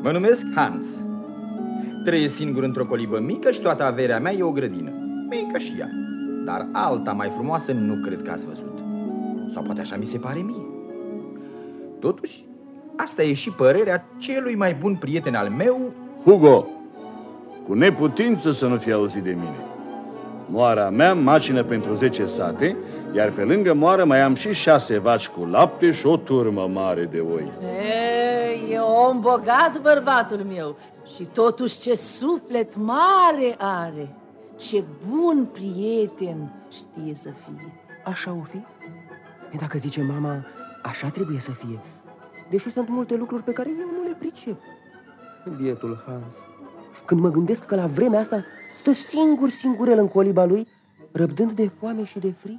Mă numesc Hans. Trăiesc singur într-o colibă mică și toată averea mea e o grădină. Mică și ea. Dar alta mai frumoasă nu cred că ați văzut. Sau poate așa mi se pare mie. Totuși, asta e și părerea celui mai bun prieten al meu, Hugo, cu neputință să nu fie auzit de mine. Moara mea macină pentru 10 sate, iar pe lângă moară mai am și 6 vaci cu lapte și o turmă mare de oi. E om bogat, bărbatul meu, și totuși ce suflet mare are. Ce bun prieten știe să fie. Așa o fi? E, dacă zice mama, așa trebuie să fie. Deși sunt multe lucruri pe care eu nu le pricep. Bietul Hans. Când mă gândesc că la vremea asta stă singurel în coliba lui, răbdând de foame și de frig.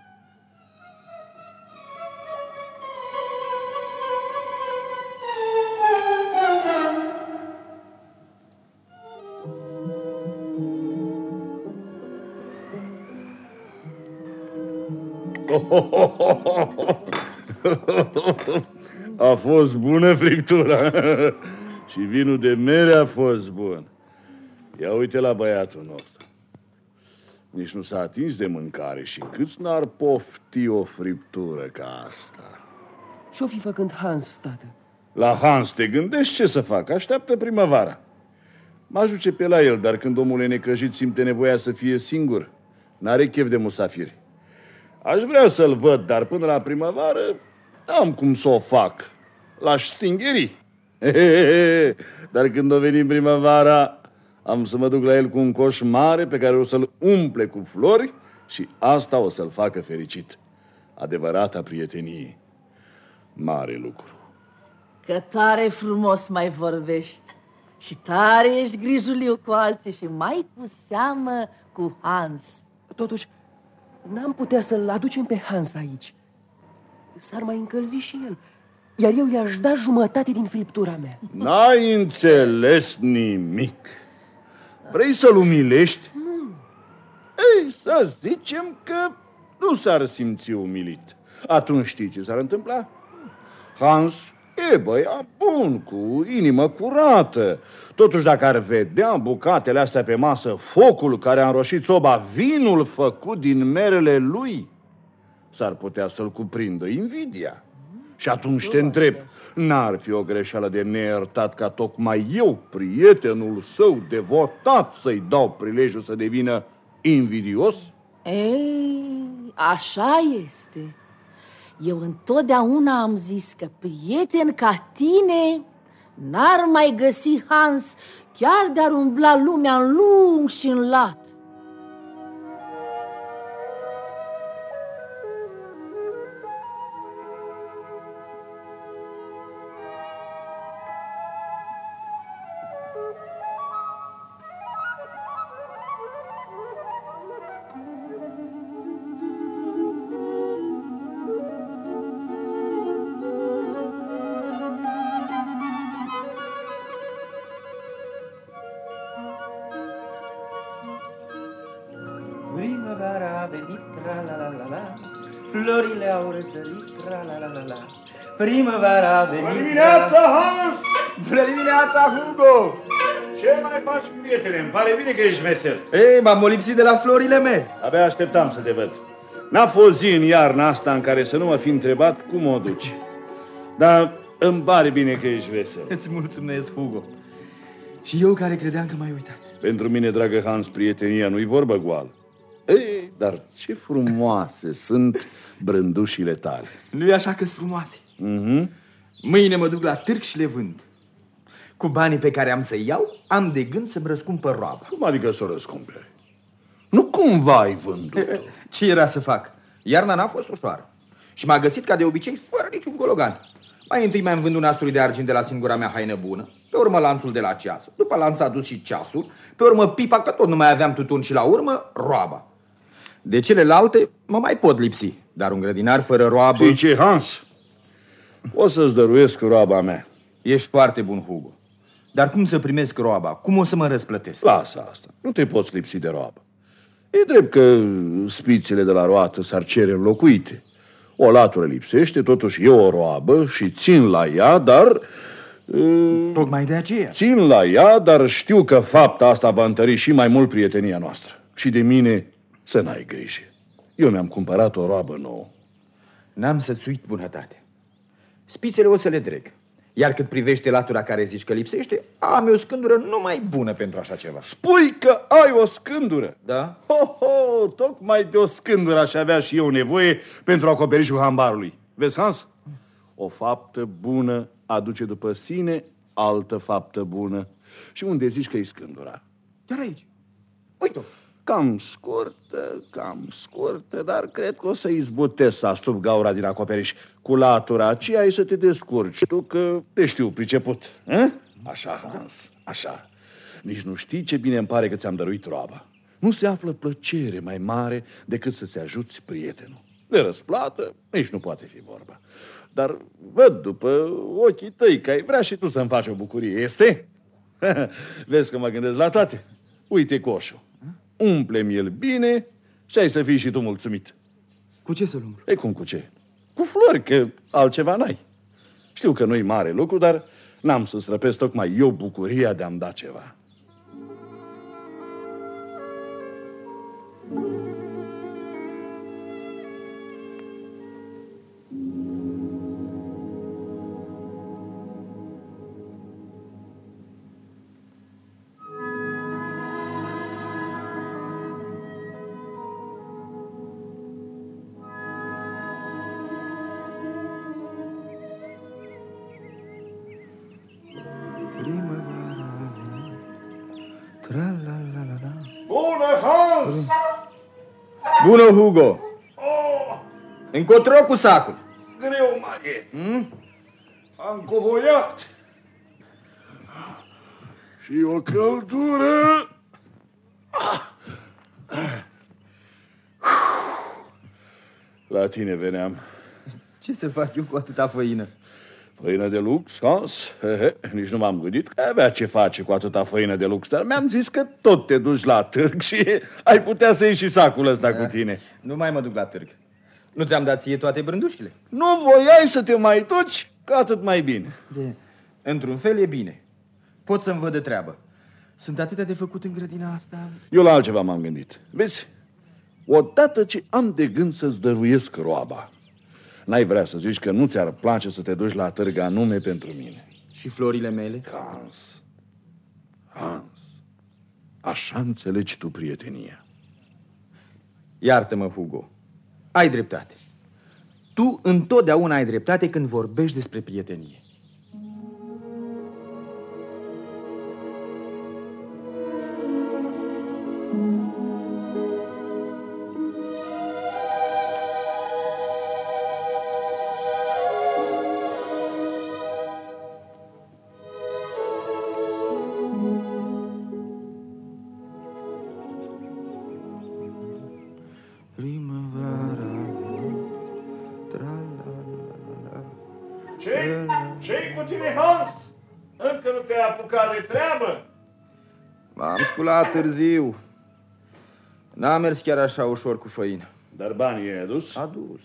A fost bună friptura. Și vinul de mere a fost bun. Ia uite la băiatul nostru. Nici nu s-a atins de mâncare și câți n-ar pofti o friptură ca asta. Ce-o fi făcând Hans, tată? La Hans te gândești ce să facă? Așteaptă primăvara. Mă ajuce pe la el, dar când omul e necăjit simte nevoia să fie singur. N-are chef de musafiri. Aș vrea să-l văd, dar până la primăvară n-am cum să o fac. L-aș stingheri. Dar când o veni primăvara, am să mă duc la el cu un coș mare pe care o să-l umple cu flori și asta o să-l facă fericit. Adevărata prietenie. Mare lucru. Că tare frumos mai vorbești și tare ești grijuliu cu alții și mai cu seamă cu Hans. Totuși, n-am putea să-l aducem pe Hans aici. S-ar mai încălzi și el, iar eu i-aș da jumătate din friptura mea. N-ai înțeles nimic. Vrei să-l umilești? Nu. Ei, să zicem că nu s-ar simți umilit. Atunci știi ce s-ar întâmpla? Hans e băiat bun, cu inimă curată. Totuși, dacă ar vedea bucatele astea pe masă, focul care a înroșit soba, vinul făcut din merele lui, s-ar putea să-l cuprindă invidia. Și atunci te întreb, n-ar fi o greșeală de neiertat ca tocmai eu, prietenul său devotat, să-i dau prilejul să devină invidios? Ei, așa este. Eu întotdeauna am zis că prieten ca tine n-ar mai găsi Hans, chiar de-ar umbla lumea în lung și în lat. Primăvara a venit, tra-la-la-la-la, florile au răsărit, tra-la-la-la-la. Primăvara a venit... Bună dimineața, Hans! Bună dimineața, Hugo! Ce mai faci, prietene? Îmi pare bine că ești vesel. Ei, m-am molipsit de la florile mele. Abia așteptam să te văd. N-a fost zi în iarna asta în care să nu mă fi întrebat cum o duci. Dar îmi pare bine că ești vesel. Îți mulțumesc, Hugo. Și eu care credeam că m-ai uitat. Pentru mine, dragă Hans, prietenia nu-i vorbă goală. Ei, dar ce frumoase sunt brândușile tale. Nu-i așa că-s frumoase? Mâine mă duc la târg și le vând. Cu banii pe care am să-i iau, am de gând să-mi răscumpăr roaba. Cum adică să o răscumperi? Nu cumva ai vândut-o? Ce era să fac? Iarna n-a fost ușoară. Și m-a găsit ca de obicei fără niciun gologan. Mai întâi mi-am vândut nastului de argint de la singura mea haină bună, pe urmă lanțul de la ceas, după lanț s-a dus și ceasul, pe urmă pipa, că tot nu mai aveam tutun, și la urmă roaba. De celelalte mă mai pot lipsi, dar un grădinar fără roabă... Știi ce, Hans? O să-ți dăruiesc roaba mea. Ești foarte bun, Hugo. Dar cum să primesc roaba? Cum o să mă răsplătesc? Lasă asta, nu te poți lipsi de roabă. E drept că spițele de la roată s-ar cere înlocuite. O latură lipsește, totuși e o roabă și țin la ea, dar Tocmai de aceea. Țin la ea, dar știu că fapta asta va întări și mai mult prietenia noastră. Și de mine să n-ai grijă. Eu mi-am cumpărat o roabă nouă. N-am să-ți uit bunătate. Spițele o să le dreg. Iar cât privește latura care zici că lipsește, am eu o scândură numai bună pentru așa ceva. Spui că ai o scândură? Da? Ho, tocmai de o scândură aș avea și eu nevoie pentru acoperișul hambarului. Vezi, Hans? O faptă bună aduce după sine altă faptă bună. Și unde zici că e scândura? Chiar aici. Uite-o. Cam scurtă, dar cred că o să izbutesc să astup gaura din acoperiș. Cu latura aceea ai să te descurci tu, că te știu priceput. Așa, Hans, așa. Nici nu știi ce bine îmi pare că ți-am dăruit roaba. Nu se află plăcere mai mare decât să-ți ajuți prietenul. De răsplată nici nu poate fi vorba. Dar văd după ochii tăi că ai vrea și tu să-mi faci o bucurie, este? Vezi că mă gândesc la toate. Uite coșul. Umple-mi el bine și ai să fii și tu mulțumit. Cu ce să-l umplu? E cum cu ce? Cu flori, că altceva n-ai. Știu că nu-i mare lucru, dar n-am să străpesc tocmai eu bucuria de a-mi da ceva. Bună, Hans! Bună, Hugo! Încotro cu sacul. Greu mai e. Am covoiat. Și o căldură. La tine veneam. Ce să fac eu cu atâta făină? Făină de lux, Hans? Nici nu m-am gândit că avea ce face cu atâta făină de lux, dar mi-am zis că tot te duci la târg și ai putea să iei și sacul ăsta cu tine. Nu mai mă duc la târg. Nu ți-am dat ție toate brândușile? Nu voiai să te mai duci? Că atât mai bine. Într-un fel e bine. Pot să-mi văd de treabă. Sunt atâtea de făcut în grădina asta. Eu la altceva m-am gândit. Vezi, odată ce am de gând să-ți dăruiesc roaba, n-ai vrea să zici că nu ți-ar place să te duci la târg anume pentru mine. Și florile mele? Hans, așa înțelegi tu prietenia. Iartă-mă, Hugo. Ai dreptate. Tu întotdeauna ai dreptate când vorbești despre prietenie. Ce-i cu tine, Hans? Încă nu te-ai apucat de treabă? M-am sculat târziu. N-a mers chiar așa ușor cu făină. Dar banii i-ai adus? Adus.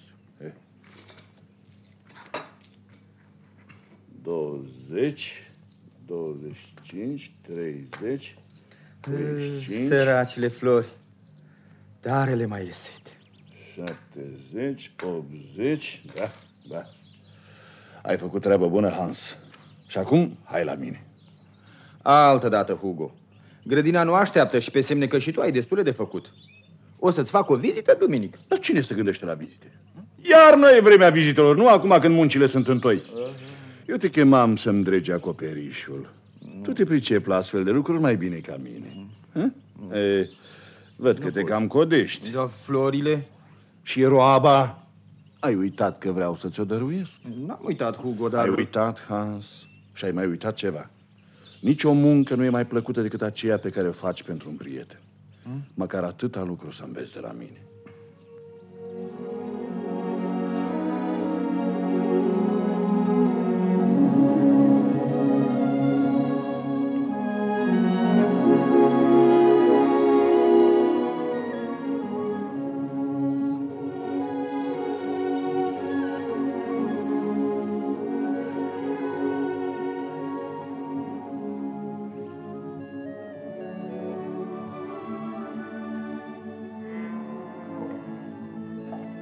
20, 25, 30, 35... Săracile flori. Dar le mai iese. 70, 80... Da. Ai făcut treabă bună, Hans. Și acum, hai la mine. Altă dată, Hugo. Grădina nu așteaptă și pe semne că și tu ai destule de făcut. O să-ți fac o vizită duminică. Dar cine se gândește la vizite? Iarna e vremea vizitelor, nu acum când muncile sunt întoi. Eu te chemam să-mi dregi acoperișul. Tu te pricepi la astfel de lucruri mai bine ca mine. Văd că te cam codești. Da, florile? Și roaba? Ai uitat că vreau să ți-o dăruiesc? N-am uitat, Hugo, dar... Ai uitat, Hans? Și ai mai uitat ceva. Nici o muncă nu e mai plăcută decât aceea pe care o faci pentru un prieten. Măcar atâta lucru să înveți de la mine.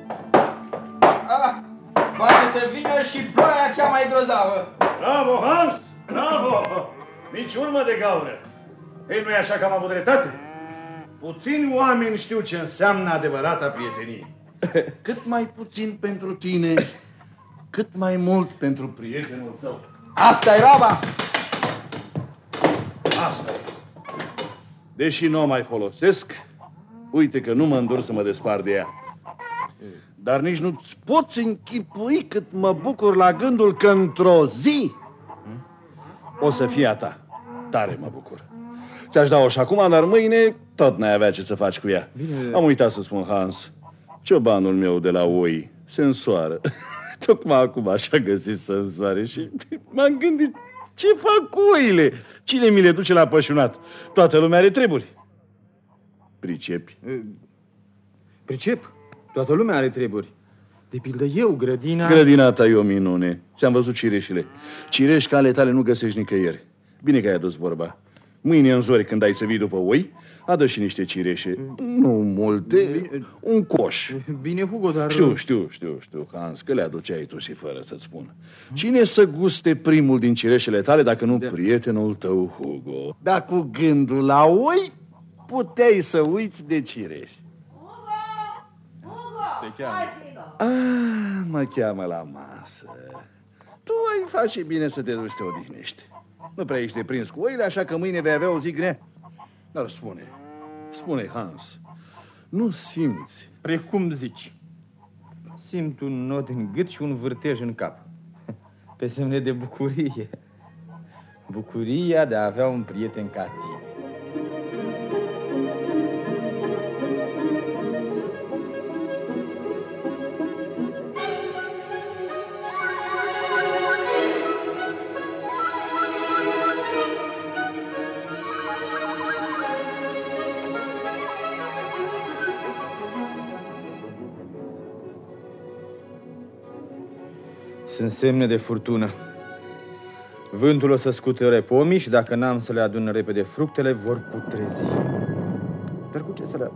Poate să vină și ploaia cea mai grozavă. Bravo, Hans! Bravo! Nici urmă de gaură. Ei, nu-i așa că am avut dreptate? Puțini oameni știu ce înseamnă adevărata prietenie. Cât mai puțin pentru tine, cât mai mult pentru prietenul tău. Asta e roaba! Asta e. Deși nu o mai folosesc, uite că nu mă îndur să mă despart de ea. Dar nici nu-ți poți închipui cât mă bucur la gândul că într-o zi o să fie a ta. Tare mă bucur. Ți-aș da-o și acum, dar mâine tot n-ai avea ce să faci cu ea. Bine. Am uitat să spun, Hans, ciobanul meu de la oi se însoară. Tocmai acum așa găsit să însoare și m-am gândit, ce fac cu oile? Cine mi le duce la pășunat? Toată lumea are treburi. Pricepi? Pricep. Toată lumea are treburi. De pildă eu, grădina... Grădina ta e o minune. Ți-am văzut cireșile. Cireși ca ale tale nu găsești nicăieri. Bine că ai adus vorba. Mâine în zori, când ai să vii după oi, adă și niște cireșe. Nu multe, un coș. Bine, Hugo, dar... Știu, Hans, că le aduceai tu și fără să-ți spun. Cine să guste primul din cireșele tale, dacă nu prietenul tău, Hugo? Dar cu gândul la oi, puteai să uiți de cireși. Te cheamă. Mă cheamă la masă. Tu ai face bine să te duci să te odihnești. Nu prea ești deprins cu oile, așa că mâine vei avea o zi grea. Dar spune, Hans, nu simți? Precum zici. Simt un nod în gât și un vârtej în cap. Pe semne de bucurie. Bucuria de a avea un prieten ca tine. Sunt semne de furtună. Vântul o să scutere pomii și dacă n-am să le adun repede fructele, vor putrezi. Dar cu ce să le adun?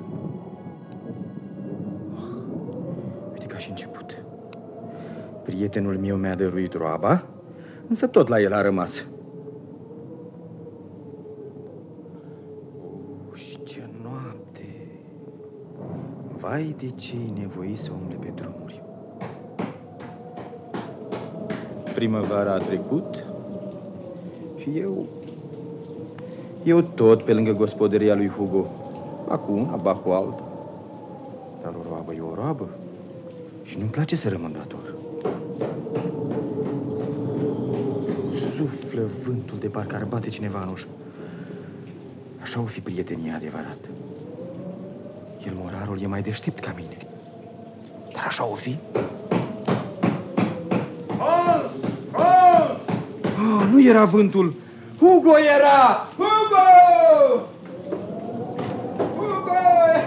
Uite ca și început. Prietenul meu mi-a dăruit roaba, însă tot la el a rămas. Și ce noapte! Vai de ce-i nevoit să umble pe drumuri. Primăvara a trecut și eu tot pe lângă gospodăria lui Hugo. Acum una, ba cu alta. Dar o roabă e o roabă și nu-mi place să rămân dator. Suflă vântul de parcă ar bate cineva în ușă. Așa o fi prietenia adevărată. El, morarul, e mai deștept ca mine. Dar așa o fi? Oh, nu era vântul. Hugo era! Hugo! Hugo!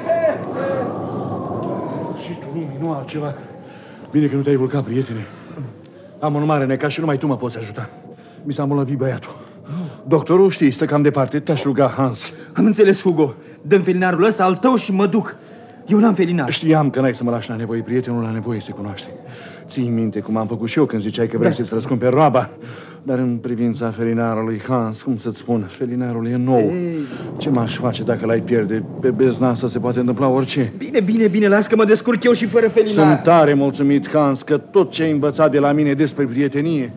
Sfârșitul lumii, nu altceva. Bine că nu te-ai vulcat, prietene. Am un mare necaz și numai tu mă poți ajuta. Mi s-a îmbolnăvit băiatul. Doctorul, știi, stă cam departe. Te-aș ruga, Hans. Am înțeles, Hugo. Dă-mi felinarul ăsta al tău și mă duc. Eu n-am felinar. Știam că n-ai să mă lași la nevoie. Prietenul la nevoie se cunoaște. Ții minte cum am făcut și eu când ziceai că vrei să-ți răscumperi roaba. Dar în privința felinarului, Hans, cum să-ți spun, felinarul e nou. Ce m-aș face dacă l-ai pierde? Pe bezna asta se poate întâmpla orice. Bine, las că mă descurc eu și fără felinar. Sunt tare mulțumit, Hans, că tot ce ai învățat de la mine despre prietenie...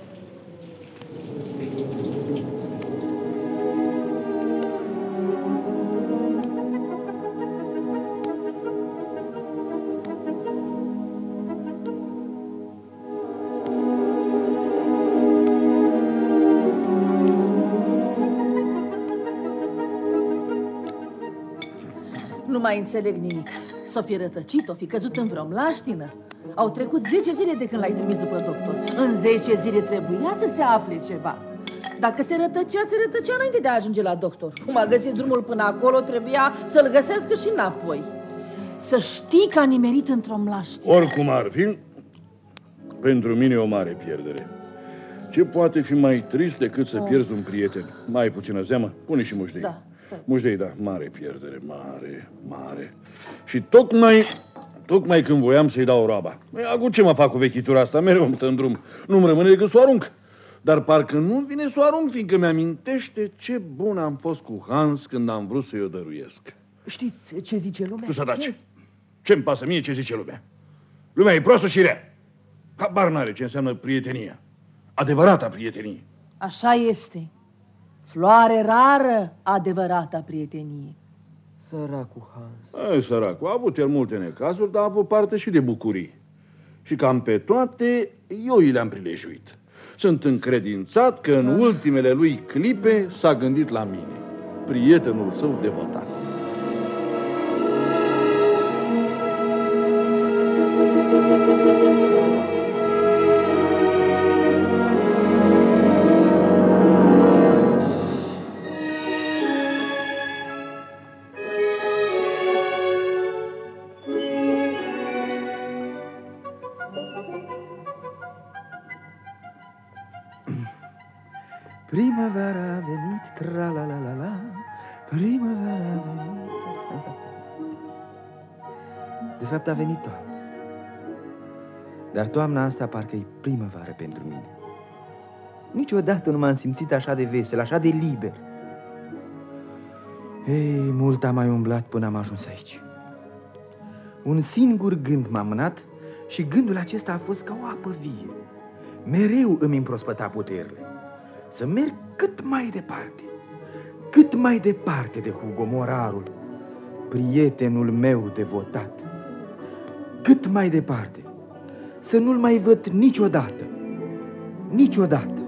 Nu mai înțeleg nimic. S-o fi rătăcit, o fi căzut în vreo mlaștină. Au trecut 10 zile de când l-ai trimis după doctor. În 10 zile trebuia să se afle ceva. Dacă se rătăcea înainte de a ajunge la doctor. Cum a găsit drumul până acolo, trebuia să-l găsească și înapoi. Să știi că a nimerit într-o mlaștină. Oricum ar fi, pentru mine e o mare pierdere. Ce poate fi mai trist decât să pierzi un prieten? Mai puțină zeamă? Pune și mușdei. Da. Mușdei, da, mare pierdere, mare. Și Tocmai când voiam să-i dau roaba. Acum ce mă fac cu vechitura asta? Mereu îmi stă în drum. Nu-mi rămâne decât să o arunc. Dar parcă nu vine să o arunc, fiindcă mi-amintește ce bun am fost cu Hans când am vrut să-i o dăruiesc. Știți ce zice lumea? Tu să taci. Ce-mi pasă mie ce zice lumea? Lumea e proastă și rea. Habar n-are ce înseamnă prietenia. Adevărata prietenie. Așa este. Floare rară, adevărata prietenie. Săracul Hans. Ai, săracul, a avut el multe necazuri, dar a avut parte și de bucurii. Și cam pe toate, eu i le-am prilejuit. Sunt încredințat că în ultimele lui clipe s-a gândit la mine, prietenul său devotat. Primăvara a venit, tra-la-la-la-la, primăvara a venit. De fapt a venit toamna. Dar toamna asta parcă e primăvară pentru mine. Niciodată nu m-am simțit așa de vesel, așa de liber. Ei, mult am mai umblat până am ajuns aici. Un singur gând m-a mânat și gândul acesta a fost ca o apă vie. Mereu îmi împrospăta puterile. Să merg cât mai departe de Hugo Morarul, prietenul meu devotat. Cât mai departe, să nu-l mai văd niciodată.